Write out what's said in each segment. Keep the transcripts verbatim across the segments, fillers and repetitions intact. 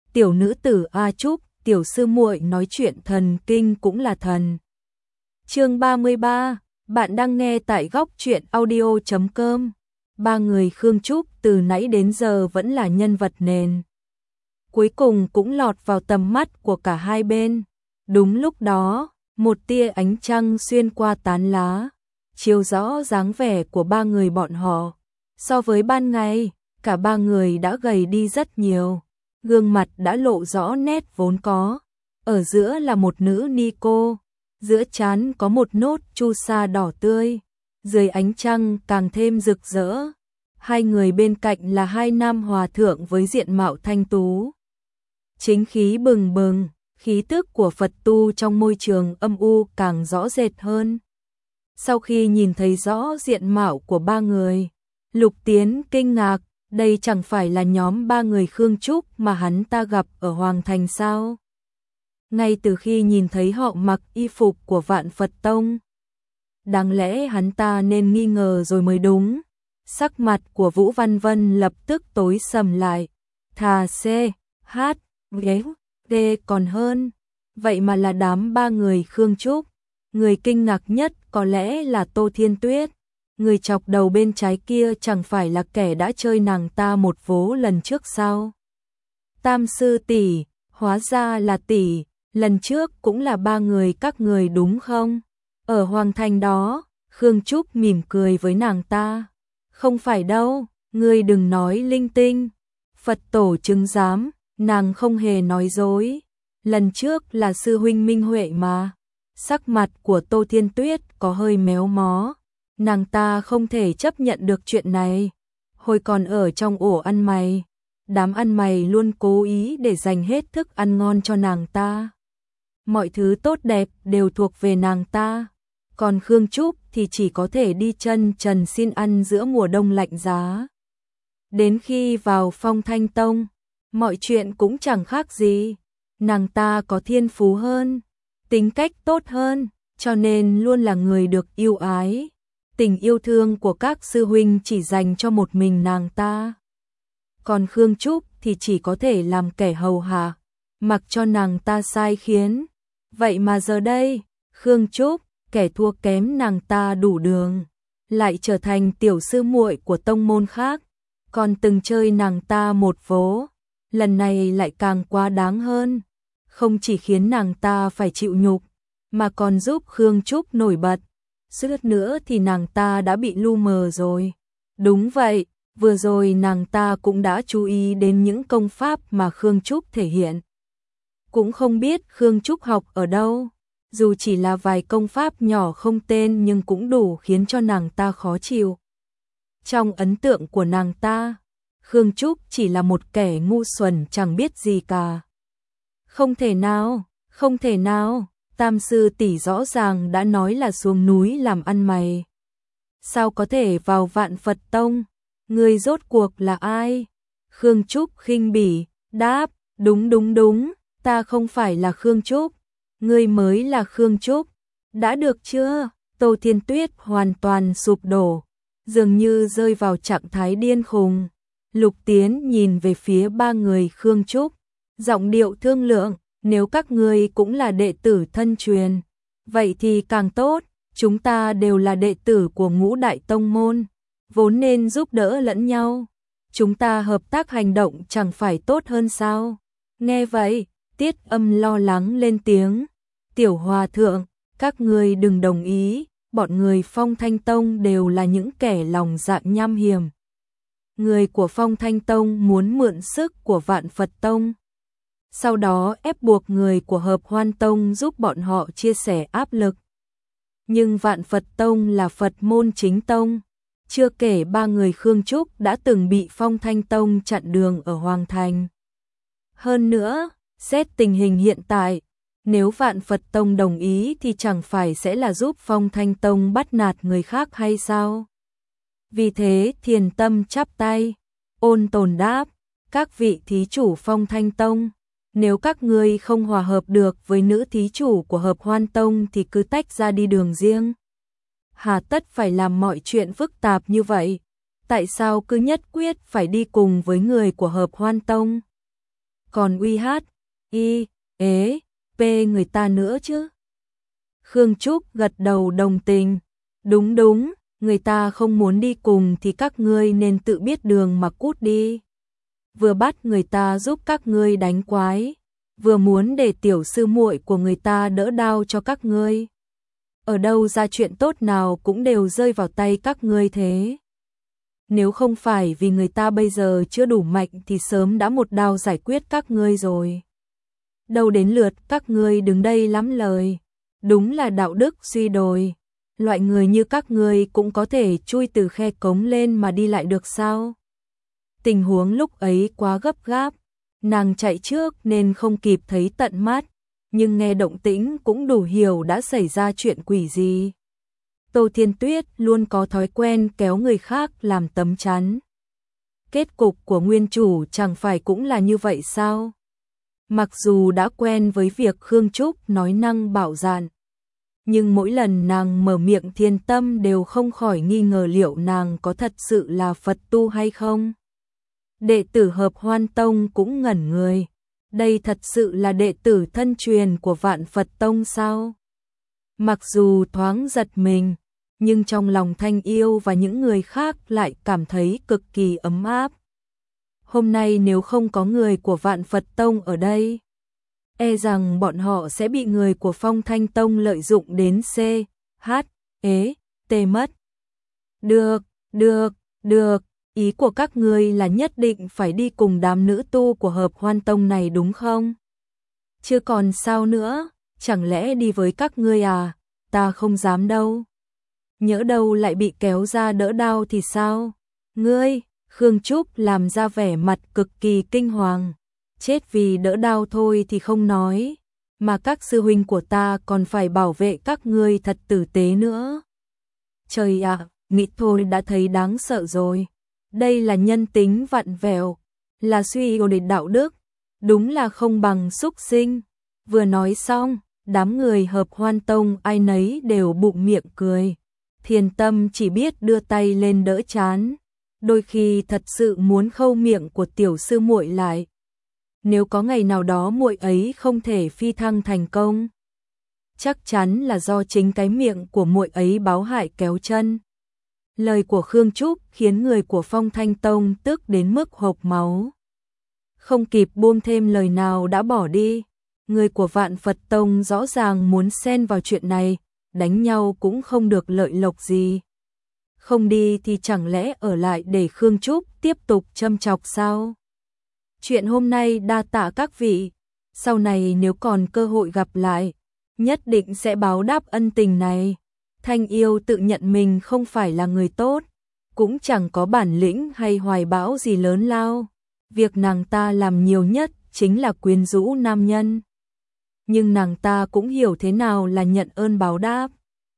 tiểu nữ tử A Trúc, tiểu sư muội nói chuyện thần kinh cũng là thần. Chương ba mươi ba, bạn đang nghe tại góc truyện audio chấm com. Ba người Khương Trúc từ nãy đến giờ vẫn là nhân vật nền. Cuối cùng cũng lọt vào tầm mắt của cả hai bên. Đúng lúc đó, một tia ánh trăng xuyên qua tán lá, chiếu rõ dáng vẻ của ba người bọn họ. So với ban ngày, cả ba người đã gầy đi rất nhiều. Gương mặt đã lộ rõ nét vốn có. Ở giữa là một nữ ni cô, giữa trán có một nốt chu sa đỏ tươi, dưới ánh trăng càng thêm rực rỡ. Hai người bên cạnh là hai nam hòa thượng với diện mạo thanh tú. Chính khí bừng bừng, khí tức của Phật tu trong môi trường âm u càng rõ rệt hơn. Sau khi nhìn thấy rõ diện mạo của ba người, Lục Tiến kinh ngạc, đây chẳng phải là nhóm ba người Khương Trúc mà hắn ta gặp ở Hoàng Thành sao? Ngay từ khi nhìn thấy họ mặc y phục của Vạn Phật Tông, đáng lẽ hắn ta nên nghi ngờ rồi mới đúng. Sắc mặt của Vũ Văn Vân lập tức tối sầm lại, thà C, H, ghé, D còn hơn. Vậy mà là đám ba người Khương Trúc. Người kinh ngạc nhất có lẽ là Tô Thiên Tuyết. Người chọc đầu bên trái kia chẳng phải là kẻ đã chơi nàng ta một vố lần trước sao? Tam sư tỷ, hóa ra là tỷ, lần trước cũng là ba người các người đúng không? Ở Hoàng Thành đó, Khương Trúc mỉm cười với nàng ta. Không phải đâu, ngươi đừng nói linh tinh. Phật tổ chứng giám, nàng không hề nói dối. Lần trước là sư huynh Minh Huệ mà. Sắc mặt của Tô Thiên Tuyết có hơi méo mó. Nàng ta không thể chấp nhận được chuyện này. Hồi còn ở trong ổ ăn mày, đám ăn mày luôn cố ý để dành hết thức ăn ngon cho nàng ta. Mọi thứ tốt đẹp đều thuộc về nàng ta. Còn Khương Trúc thì chỉ có thể đi chân trần xin ăn giữa mùa đông lạnh giá. Đến khi vào Phong Thanh Tông, mọi chuyện cũng chẳng khác gì. Nàng ta có thiên phú hơn, tính cách tốt hơn, cho nên luôn là người được yêu ái. Tình yêu thương của các sư huynh chỉ dành cho một mình nàng ta. Còn Khương Trúc thì chỉ có thể làm kẻ hầu hạ, mặc cho nàng ta sai khiến. Vậy mà giờ đây, Khương Trúc, kẻ thua kém nàng ta đủ đường, lại trở thành tiểu sư muội của tông môn khác, còn từng chơi nàng ta một vố. Lần này lại càng quá đáng hơn, không chỉ khiến nàng ta phải chịu nhục, mà còn giúp Khương Trúc nổi bật. Suýt nữa thì nàng ta đã bị lu mờ rồi. Đúng vậy, vừa rồi nàng ta cũng đã chú ý đến những công pháp mà Khương Trúc thể hiện. Cũng không biết Khương Trúc học ở đâu, dù chỉ là vài công pháp nhỏ không tên nhưng cũng đủ khiến cho nàng ta khó chịu. Trong ấn tượng của nàng ta, Khương Trúc chỉ là một kẻ ngu xuẩn chẳng biết gì cả. Không thể nào, không thể nào. Tam sư tỷ rõ ràng đã nói là xuống núi làm ăn mày. Sao có thể vào Vạn Phật Tông? Người rốt cuộc là ai? Khương Trúc khinh bỉ, đáp, đúng đúng đúng, ta không phải là Khương Trúc. Ngươi mới là Khương Trúc. Đã được chưa? Tô Thiên Tuyết hoàn toàn sụp đổ, dường như rơi vào trạng thái điên khùng. Lục Tiến nhìn về phía ba người Khương Trúc, giọng điệu thương lượng. Nếu các ngươi cũng là đệ tử thân truyền, vậy thì càng tốt, chúng ta đều là đệ tử của Ngũ Đại Tông Môn, vốn nên giúp đỡ lẫn nhau. Chúng ta hợp tác hành động chẳng phải tốt hơn sao? Nghe vậy, Tiết Âm lo lắng lên tiếng. Tiểu Hòa Thượng, các ngươi đừng đồng ý, bọn người Phong Thanh Tông đều là những kẻ lòng dạ nham hiểm. Người của Phong Thanh Tông muốn mượn sức của Vạn Phật Tông, sau đó ép buộc người của Hợp Hoan Tông giúp bọn họ chia sẻ áp lực. Nhưng Vạn Phật Tông là Phật môn chính tông, chưa kể ba người Khương Trúc đã từng bị Phong Thanh Tông chặn đường ở Hoàng Thành. Hơn nữa, xét tình hình hiện tại, nếu Vạn Phật Tông đồng ý thì chẳng phải sẽ là giúp Phong Thanh Tông bắt nạt người khác hay sao? Vì thế Thiền Tâm chắp tay, ôn tồn đáp, các vị thí chủ Phong Thanh Tông, nếu các ngươi không hòa hợp được với nữ thí chủ của Hợp Hoan Tông thì cứ tách ra đi đường riêng. Hà tất phải làm mọi chuyện phức tạp như vậy? Tại sao cứ nhất quyết phải đi cùng với người của Hợp Hoan Tông? còn uy hát, y, ế, p người ta nữa chứ. Khương Trúc gật đầu đồng tình, đúng đúng, người ta không muốn đi cùng thì các ngươi nên tự biết đường mà cút đi. Vừa bắt người ta giúp các ngươi đánh quái, vừa muốn để tiểu sư muội của người ta đỡ đau cho các ngươi. Ở đâu ra chuyện tốt nào cũng đều rơi vào tay các ngươi thế. Nếu không phải vì người ta bây giờ chưa đủ mạnh thì sớm đã một đao giải quyết các ngươi rồi. Đâu đến lượt các ngươi đứng đây lắm lời, đúng là đạo đức suy đồi. Loại người như các ngươi cũng có thể chui từ khe cống lên mà đi lại được sao? Tình huống lúc ấy quá gấp gáp, nàng chạy trước nên không kịp thấy tận mắt, nhưng nghe động tĩnh cũng đủ hiểu đã xảy ra chuyện quỷ gì. Tô Thiên Tuyết luôn có thói quen kéo người khác làm tấm chắn. Kết cục của nguyên chủ chẳng phải cũng là như vậy sao? Mặc dù đã quen với việc Khương Trúc nói năng bạo dạn, nhưng mỗi lần nàng mở miệng Thiên Tâm đều không khỏi nghi ngờ liệu nàng có thật sự là Phật tu hay không. Đệ tử Hợp Hoan Tông cũng ngẩn người, đây thật sự là đệ tử thân truyền của Vạn Phật Tông sao? Mặc dù thoáng giật mình, nhưng trong lòng Thanh Yêu và những người khác lại cảm thấy cực kỳ ấm áp. Hôm nay nếu không có người của Vạn Phật Tông ở đây, e rằng bọn họ sẽ bị người của Phong Thanh Tông lợi dụng đến C, H, ế, T mất. Được, được, được, ý của các ngươi là nhất định phải đi cùng đám nữ tu của Hợp Hoan Tông này đúng không? Chưa còn sao nữa, chẳng lẽ đi với các ngươi à? Ta không dám đâu. Nhỡ đâu lại bị kéo ra đỡ đau thì sao? Ngươi, Khương Trúc làm ra vẻ mặt cực kỳ kinh hoàng. Chết vì đỡ đau thôi thì không nói, mà các sư huynh của ta còn phải bảo vệ các ngươi thật tử tế nữa. Trời ạ, nghĩ thôi đã thấy đáng sợ rồi. Đây là nhân tính vặn vẹo, là suy yếu đến đạo đức, đúng là không bằng súc sinh. Vừa nói xong, đám người Hợp Hoan Tông ai nấy đều bụng miệng cười. Thiền Tâm chỉ biết đưa tay lên đỡ chán, đôi khi thật sự muốn khâu miệng của tiểu sư muội lại. Nếu có ngày nào đó muội ấy không thể phi thăng thành công, chắc chắn là do chính cái miệng của muội ấy báo hại kéo chân. Lời của Khương Trúc khiến người của Phong Thanh Tông tức đến mức hộc máu. Không kịp buông thêm lời nào đã bỏ đi. Người của Vạn Phật Tông rõ ràng muốn xen vào chuyện này, đánh nhau cũng không được lợi lộc gì. Không đi thì chẳng lẽ ở lại để Khương Trúc tiếp tục châm chọc sao? Chuyện hôm nay đa tạ các vị, sau này nếu còn cơ hội gặp lại, nhất định sẽ báo đáp ân tình này. Thanh Yêu tự nhận mình không phải là người tốt, cũng chẳng có bản lĩnh hay hoài bão gì lớn lao. Việc nàng ta làm nhiều nhất chính là quyến rũ nam nhân. Nhưng nàng ta cũng hiểu thế nào là nhận ơn báo đáp.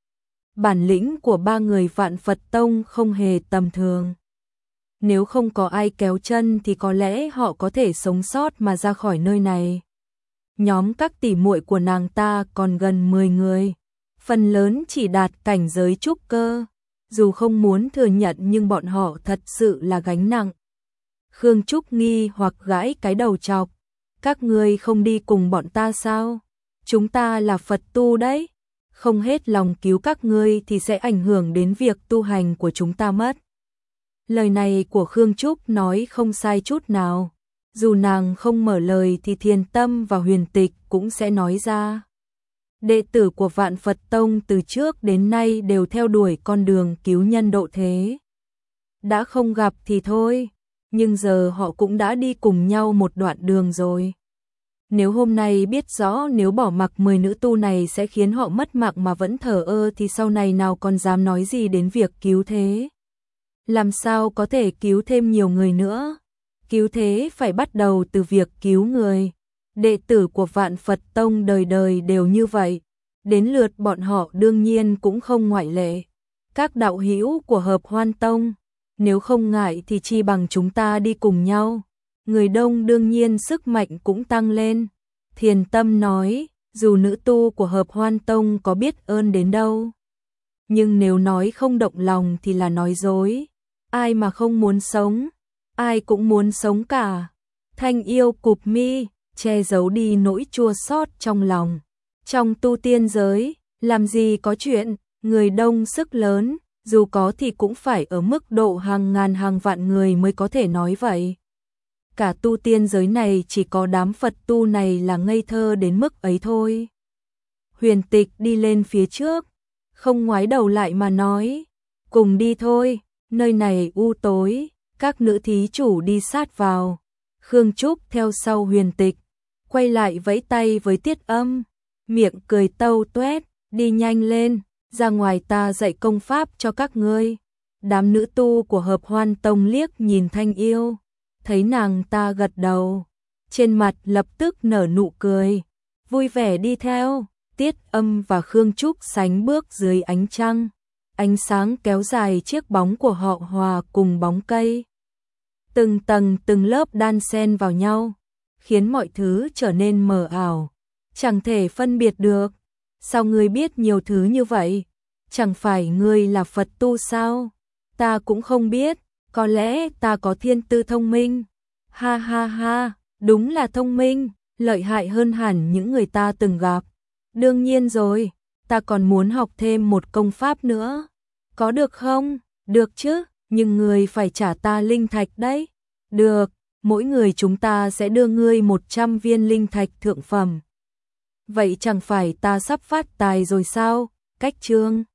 Bản lĩnh của ba người Vạn Phật Tông không hề tầm thường. Nếu không có ai kéo chân thì có lẽ họ có thể sống sót mà ra khỏi nơi này. Nhóm các tỷ muội của nàng ta còn gần mười người, phần lớn chỉ đạt cảnh giới trúc cơ, dù không muốn thừa nhận nhưng bọn họ thật sự là gánh nặng. Khương Trúc nghi hoặc gãi cái đầu chọc, các ngươi không đi cùng bọn ta sao? Chúng ta là Phật tu đấy, không hết lòng cứu các ngươi thì sẽ ảnh hưởng đến việc tu hành của chúng ta mất. Lời này của Khương Trúc nói không sai chút nào, dù nàng không mở lời thì Thiền Tâm và Huyền Tịch cũng sẽ nói ra. Đệ tử của Vạn Phật Tông từ trước đến nay đều theo đuổi con đường cứu nhân độ thế. Đã không gặp thì thôi, nhưng giờ họ cũng đã đi cùng nhau một đoạn đường rồi. Nếu hôm nay biết rõ nếu bỏ mặc mười nữ tu này sẽ khiến họ mất mạng mà vẫn thờ ơ thì sau này nào còn dám nói gì đến việc cứu thế. Làm sao có thể cứu thêm nhiều người nữa? Cứu thế phải bắt đầu từ việc cứu người. Đệ tử của Vạn Phật Tông đời đời đều như vậy. Đến lượt bọn họ đương nhiên cũng không ngoại lệ. Các đạo hữu của Hợp Hoan Tông, nếu không ngại thì chi bằng chúng ta đi cùng nhau. Người đông đương nhiên sức mạnh cũng tăng lên. Thiền Tâm nói, dù nữ tu của Hợp Hoan Tông có biết ơn đến đâu, nhưng nếu nói không động lòng thì là nói dối. Ai mà không muốn sống, ai cũng muốn sống cả. Thanh Yêu cụp mi, che giấu đi nỗi chua xót trong lòng. Trong tu tiên giới, làm gì có chuyện, người đông sức lớn, dù có thì cũng phải ở mức độ hàng ngàn hàng vạn người mới có thể nói vậy. Cả tu tiên giới này chỉ có đám Phật tu này là ngây thơ đến mức ấy thôi. Huyền Tịch đi lên phía trước, không ngoái đầu lại mà nói, cùng đi thôi, nơi này u tối, các nữ thí chủ đi sát vào. Khương Trúc theo sau Huyền Tịch, quay lại vẫy tay với Tiết Âm, miệng cười tâu tuét, đi nhanh lên, ra ngoài ta dạy công pháp cho các ngươi. Đám nữ tu của Hợp Hoan Tông liếc nhìn Thanh Yêu, thấy nàng ta gật đầu, trên mặt lập tức nở nụ cười, vui vẻ đi theo. Tiết Âm và Khương Trúc sánh bước dưới ánh trăng, ánh sáng kéo dài chiếc bóng của họ hòa cùng bóng cây. Từng tầng từng lớp đan xen vào nhau, khiến mọi thứ trở nên mờ ảo, chẳng thể phân biệt được. Sao ngươi biết nhiều thứ như vậy? Chẳng phải ngươi là Phật tu sao? Ta cũng không biết, có lẽ ta có thiên tư thông minh. Ha ha ha, đúng là thông minh, lợi hại hơn hẳn những người ta từng gặp. Đương nhiên rồi, ta còn muốn học thêm một công pháp nữa. Có được không? Được chứ, nhưng ngươi phải trả ta linh thạch đấy. Được, mỗi người chúng ta sẽ đưa ngươi một trăm viên linh thạch thượng phẩm. Vậy chẳng phải ta sắp phát tài rồi sao? Cách chương